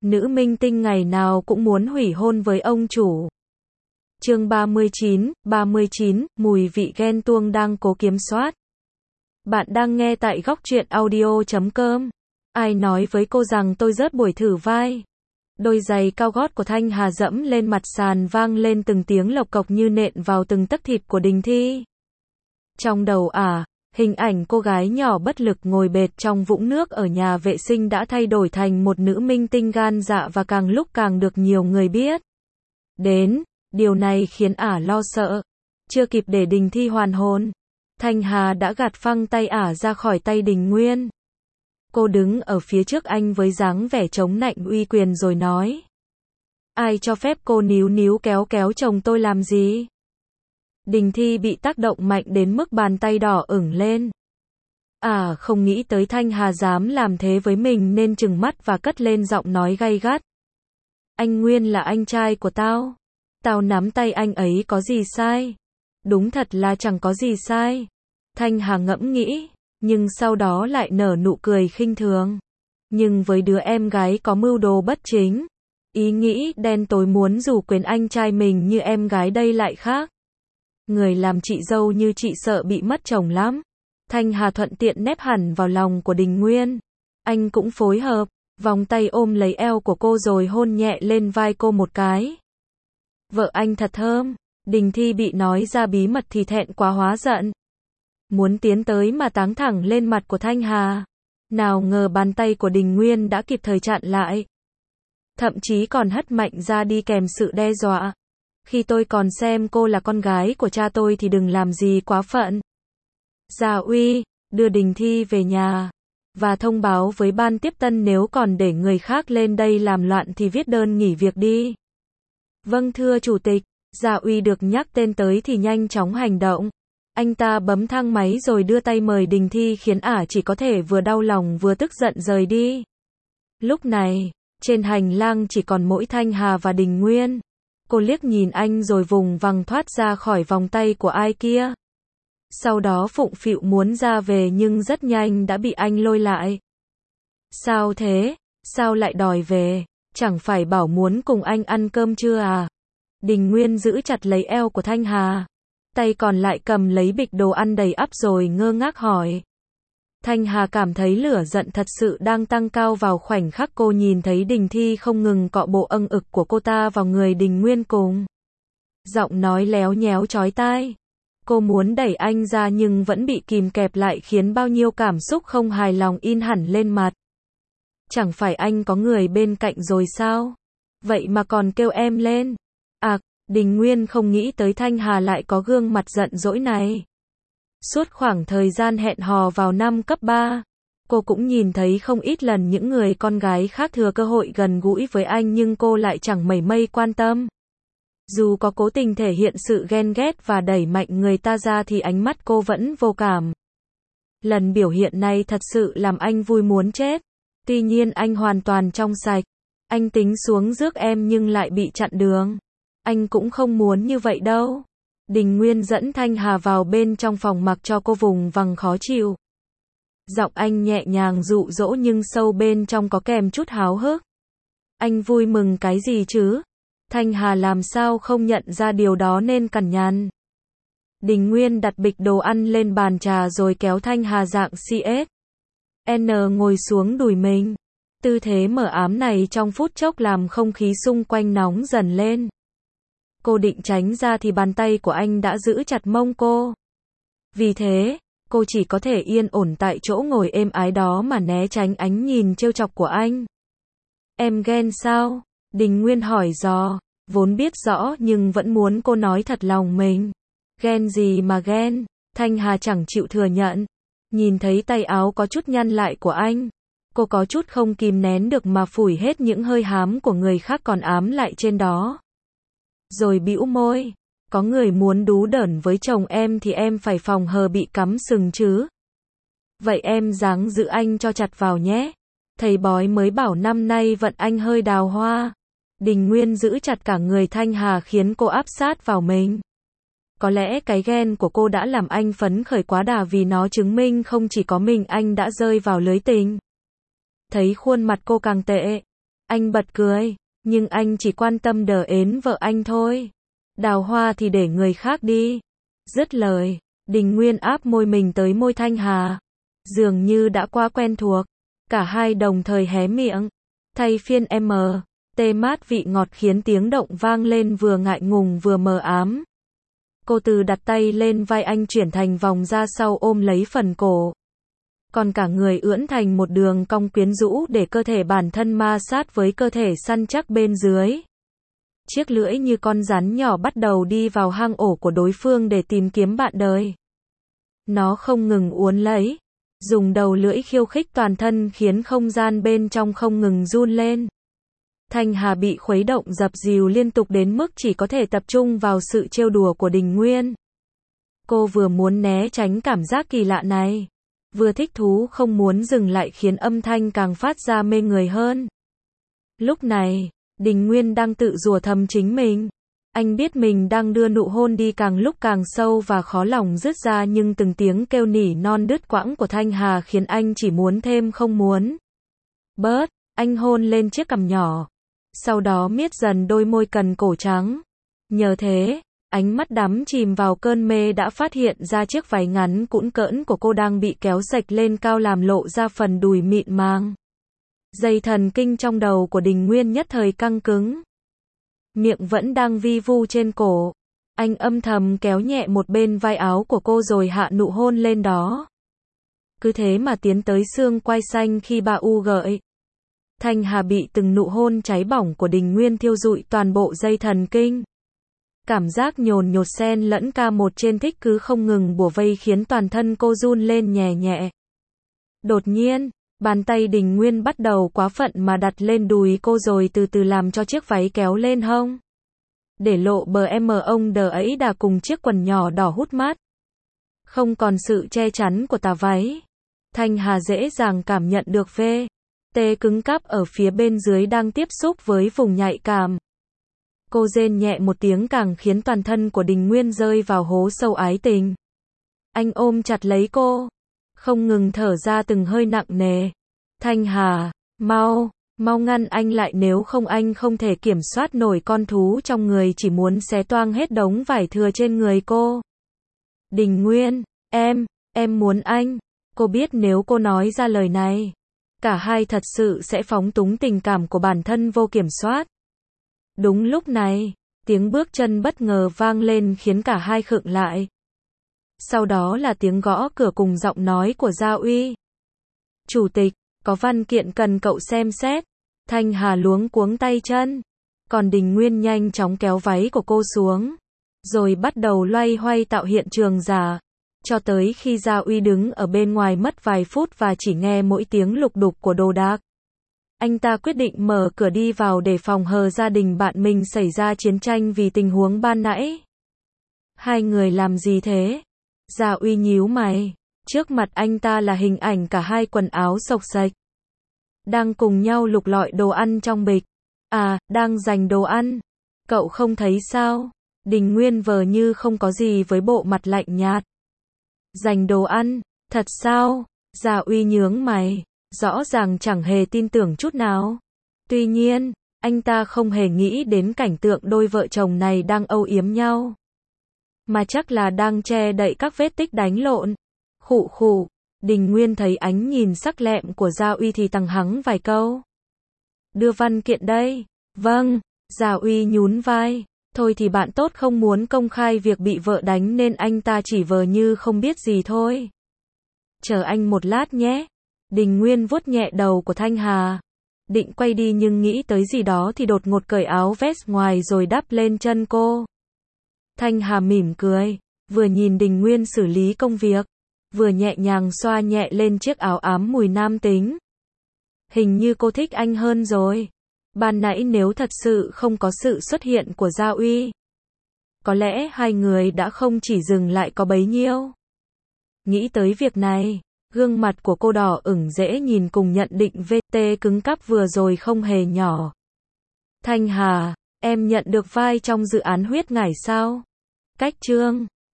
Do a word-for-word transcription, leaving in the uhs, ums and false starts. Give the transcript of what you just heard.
Nữ minh tinh ngày nào cũng muốn hủy hôn với ông chủ. Chương ba mươi chín, ba mươi chín, mùi vị ghen tuông đang cố kiểm soát. Bạn đang nghe tại góc truyện audio chấm com. Ai nói với cô rằng tôi rớt buổi thử vai? Đôi giày cao gót của Thanh Hà dẫm lên mặt sàn vang lên từng tiếng lộc cộc như nện vào từng tấc thịt của Đình Thi. Trong đầu ả, à, hình ảnh cô gái nhỏ bất lực ngồi bệt trong vũng nước ở nhà vệ sinh đã thay đổi thành một nữ minh tinh gan dạ và càng lúc càng được nhiều người biết đến. Điều này khiến ả lo sợ. Chưa kịp để Đình Thi hoàn hồn, Thanh Hà đã gạt phăng tay ả ra khỏi tay Đình Nguyên. Cô đứng ở phía trước anh với dáng vẻ chống nạnh uy quyền rồi nói: Ai cho phép cô níu níu kéo kéo chồng tôi làm gì? Đình Thi bị tác động mạnh đến mức bàn tay đỏ ửng lên. À, không nghĩ tới Thanh Hà dám làm thế với mình nên trừng mắt và cất lên giọng nói gay gắt. Anh Nguyên là anh trai của tao. Tao nắm tay anh ấy có gì sai? Đúng thật là chẳng có gì sai. Thanh Hà ngẫm nghĩ, nhưng sau đó lại nở nụ cười khinh thường. Nhưng với đứa em gái có mưu đồ bất chính, ý nghĩ đen tối muốn rủ quyến anh trai mình như em gái đây lại khác. Người làm chị dâu như chị sợ bị mất chồng lắm. Thanh Hà thuận tiện nép hẳn vào lòng của Đình Nguyên. Anh cũng phối hợp, vòng tay ôm lấy eo của cô rồi hôn nhẹ lên vai cô một cái. Vợ anh thật thơm. Đình Thi bị nói ra bí mật thì thẹn quá hóa giận. Muốn tiến tới mà táng thẳng lên mặt của Thanh Hà. Nào ngờ bàn tay của Đình Nguyên đã kịp thời chặn lại. Thậm chí còn hất mạnh ra đi kèm sự đe dọa. Khi tôi còn xem cô là con gái của cha tôi thì đừng làm gì quá phận. Gia Uy, đưa Đình Thi về nhà. Và thông báo với ban tiếp tân nếu còn để người khác lên đây làm loạn thì viết đơn nghỉ việc đi. Vâng thưa chủ tịch. Gia Uy được nhắc tên tới thì nhanh chóng hành động. Anh ta bấm thang máy rồi đưa tay mời Đình Thi khiến ả chỉ có thể vừa đau lòng vừa tức giận rời đi. Lúc này, trên hành lang chỉ còn mỗi Thanh Hà và Đình Nguyên. Cô liếc nhìn anh rồi vùng vằng thoát ra khỏi vòng tay của ai kia. Sau đó phụng phịu muốn ra về nhưng rất nhanh đã bị anh lôi lại. Sao thế? Sao lại đòi về? Chẳng phải bảo muốn cùng anh ăn cơm chưa à? Đình Nguyên giữ chặt lấy eo của Thanh Hà. Tay còn lại cầm lấy bịch đồ ăn đầy ắp rồi ngơ ngác hỏi. Thanh Hà cảm thấy lửa giận thật sự đang tăng cao vào khoảnh khắc cô nhìn thấy Đình Thi không ngừng cọ bộ âng ực của cô ta vào người Đình Nguyên cùng. Giọng nói léo nhéo chói tai. Cô muốn đẩy anh ra nhưng vẫn bị kìm kẹp lại khiến bao nhiêu cảm xúc không hài lòng in hẳn lên mặt. Chẳng phải anh có người bên cạnh rồi sao? Vậy mà còn kêu em lên. À, Đình Nguyên không nghĩ tới Thanh Hà lại có gương mặt giận dỗi này. Suốt khoảng thời gian hẹn hò vào năm cấp ba, cô cũng nhìn thấy không ít lần những người con gái khác thừa cơ hội gần gũi với anh nhưng cô lại chẳng mảy may quan tâm. Dù có cố tình thể hiện sự ghen ghét và đẩy mạnh người ta ra thì ánh mắt cô vẫn vô cảm. Lần biểu hiện này thật sự làm anh vui muốn chết. Tuy nhiên anh hoàn toàn trong sạch. Anh tính xuống rước em nhưng lại bị chặn đường. Anh cũng không muốn như vậy đâu. Đình Nguyên dẫn Thanh Hà vào bên trong phòng mặc cho cô vùng vằng khó chịu. Giọng anh nhẹ nhàng dụ dỗ nhưng sâu bên trong có kèm chút háo hức. Anh vui mừng cái gì chứ? Thanh Hà làm sao không nhận ra điều đó nên cằn nhằn. Đình Nguyên đặt bịch đồ ăn lên bàn trà rồi kéo Thanh Hà dạng xê ét en ngồi xuống đùi mình. Tư thế mờ ám này trong phút chốc làm không khí xung quanh nóng dần lên. Cô định tránh ra thì bàn tay của anh đã giữ chặt mông cô. Vì thế, cô chỉ có thể yên ổn tại chỗ ngồi êm ái đó mà né tránh ánh nhìn trêu chọc của anh. Em ghen sao? Đình Nguyên hỏi dò, vốn biết rõ nhưng vẫn muốn cô nói thật lòng mình. Ghen gì mà ghen? Thanh Hà chẳng chịu thừa nhận. Nhìn thấy tay áo có chút nhăn lại của anh, cô có chút không kìm nén được mà phủi hết những hơi hám của người khác còn ám lại trên đó. Rồi bĩu môi, có người muốn đú đởn với chồng em thì em phải phòng hờ bị cắm sừng chứ. Vậy em ráng giữ anh cho chặt vào nhé. Thầy bói mới bảo năm nay vận anh hơi đào hoa. Đình Nguyên giữ chặt cả người Thanh Hà khiến cô áp sát vào mình. Có lẽ cái ghen của cô đã làm anh phấn khởi quá đà vì nó chứng minh không chỉ có mình anh đã rơi vào lưới tình. Thấy khuôn mặt cô càng tệ, Anh bật cười, nhưng anh chỉ quan tâm đờ ến vợ anh thôi. Đào hoa thì để người khác đi. Dứt lời, Đình Nguyên áp môi mình tới môi Thanh Hà. Dường như đã quá quen thuộc. Cả hai đồng thời hé miệng. Thay phiên M. Tê mát vị ngọt khiến tiếng động vang lên vừa ngại ngùng vừa mờ ám. Cô từ đặt tay lên vai anh chuyển thành vòng ra sau ôm lấy phần cổ. Còn cả người ưỡn thành một đường cong quyến rũ để cơ thể bản thân ma sát với cơ thể săn chắc bên dưới. Chiếc lưỡi như con rắn nhỏ bắt đầu đi vào hang ổ của đối phương để tìm kiếm bạn đời. Nó không ngừng uốn lấy, dùng đầu lưỡi khiêu khích toàn thân khiến không gian bên trong không ngừng run lên. Thanh Hà bị khuấy động dập dìu liên tục đến mức chỉ có thể tập trung vào sự trêu đùa của Đình Nguyên. Cô vừa muốn né tránh cảm giác kỳ lạ này, vừa thích thú không muốn dừng lại khiến âm thanh càng phát ra mê người hơn. Lúc này, Đình Nguyên đang tự rủa thầm chính mình. Anh biết mình đang đưa nụ hôn đi càng lúc càng sâu và khó lòng dứt ra, nhưng từng tiếng kêu nỉ non đứt quãng của Thanh Hà khiến anh chỉ muốn thêm không muốn. Bớt, anh hôn lên chiếc cằm nhỏ. Sau đó miết dần đôi môi cần cổ trắng. Nhờ thế, ánh mắt đắm chìm vào cơn mê đã phát hiện ra chiếc váy ngắn cũn cỡn của cô đang bị kéo sạch lên cao làm lộ ra phần đùi mịn màng. Dây thần kinh trong đầu của Đình Nguyên nhất thời căng cứng. Miệng vẫn đang vi vu trên cổ. Anh âm thầm kéo nhẹ một bên vai áo của cô rồi hạ nụ hôn lên đó. Cứ thế mà tiến tới xương quai xanh khi bà u gợi. Thanh Hà bị từng nụ hôn cháy bỏng của Đình Nguyên thiêu rụi toàn bộ dây thần kinh. Cảm giác nhồn nhột xen lẫn ca một trên thích cứ không ngừng bủa vây khiến toàn thân cô run lên nhẹ nhẹ. Đột nhiên, bàn tay Đình Nguyên bắt đầu quá phận mà đặt lên đùi cô rồi từ từ làm cho chiếc váy kéo lên hông. Để lộ bờ em ông đờ ấy đà cùng chiếc quần nhỏ đỏ hút mắt. Không còn sự che chắn của tà váy. Thanh Hà dễ dàng cảm nhận được vê. Tê cứng cáp ở phía bên dưới đang tiếp xúc với vùng nhạy cảm. Cô rên nhẹ một tiếng càng khiến toàn thân của Đình Nguyên rơi vào hố sâu ái tình. Anh ôm chặt lấy cô, không ngừng thở ra từng hơi nặng nề. Thanh Hà, mau, mau ngăn anh lại, nếu không anh không thể kiểm soát nổi con thú trong người chỉ muốn xé toang hết đống vải thừa trên người cô. Đình Nguyên, em, em muốn anh. Cô biết nếu cô nói ra lời này, cả hai thật sự sẽ phóng túng tình cảm của bản thân vô kiểm soát. Đúng lúc này, tiếng bước chân bất ngờ vang lên khiến cả hai khựng lại. Sau đó là tiếng gõ cửa cùng giọng nói của Gia Uy. Chủ tịch, có văn kiện cần cậu xem xét. Thanh Hà luống cuống tay chân. Còn Đình Nguyên nhanh chóng kéo váy của cô xuống. Rồi bắt đầu loay hoay tạo hiện trường giả. Cho tới khi Gia Uy đứng ở bên ngoài mất vài phút và chỉ nghe mỗi tiếng lục đục của đồ đạc. Anh ta quyết định mở cửa đi vào để phòng hờ gia đình bạn mình xảy ra chiến tranh vì tình huống ban nãy. Hai người làm gì thế? Gia Uy nhíu mày. Trước mặt anh ta là hình ảnh cả hai quần áo xộc xệch. Đang cùng nhau lục lọi đồ ăn trong bịch. À, đang giành đồ ăn. Cậu không thấy sao? Đình Nguyên vờ như không có gì với bộ mặt lạnh nhạt. Giành đồ ăn? Thật sao? Gia Uy nhướng mày. Rõ ràng chẳng hề tin tưởng chút nào. Tuy nhiên, anh ta không hề nghĩ đến cảnh tượng đôi vợ chồng này đang âu yếm nhau. Mà chắc là đang che đậy các vết tích đánh lộn. Khụ khụ, Đình Nguyên thấy ánh nhìn sắc lẹm của Gia Uy thì tằng hắng vài câu. Đưa văn kiện đây. Vâng, Gia Uy nhún vai. Thôi thì bạn tốt không muốn công khai việc bị vợ đánh nên anh ta chỉ vờ như không biết gì thôi. Chờ anh một lát nhé. Đình Nguyên vuốt nhẹ đầu của Thanh Hà. Định quay đi nhưng nghĩ tới gì đó thì đột ngột cởi áo vest ngoài rồi đắp lên chân cô. Thanh Hà mỉm cười, vừa nhìn Đình Nguyên xử lý công việc, vừa nhẹ nhàng xoa nhẹ lên chiếc áo ám mùi nam tính. Hình như cô thích anh hơn rồi. Ban nãy nếu thật sự không có sự xuất hiện của Gia Uy, có lẽ hai người đã không chỉ dừng lại có bấy nhiêu. Nghĩ tới việc này, gương mặt của cô đỏ ửng dễ nhìn cùng nhận định vê tê cứng cáp vừa rồi không hề nhỏ. Thanh Hà, em nhận được vai trong dự án Huyết Ngải sao? Cách chương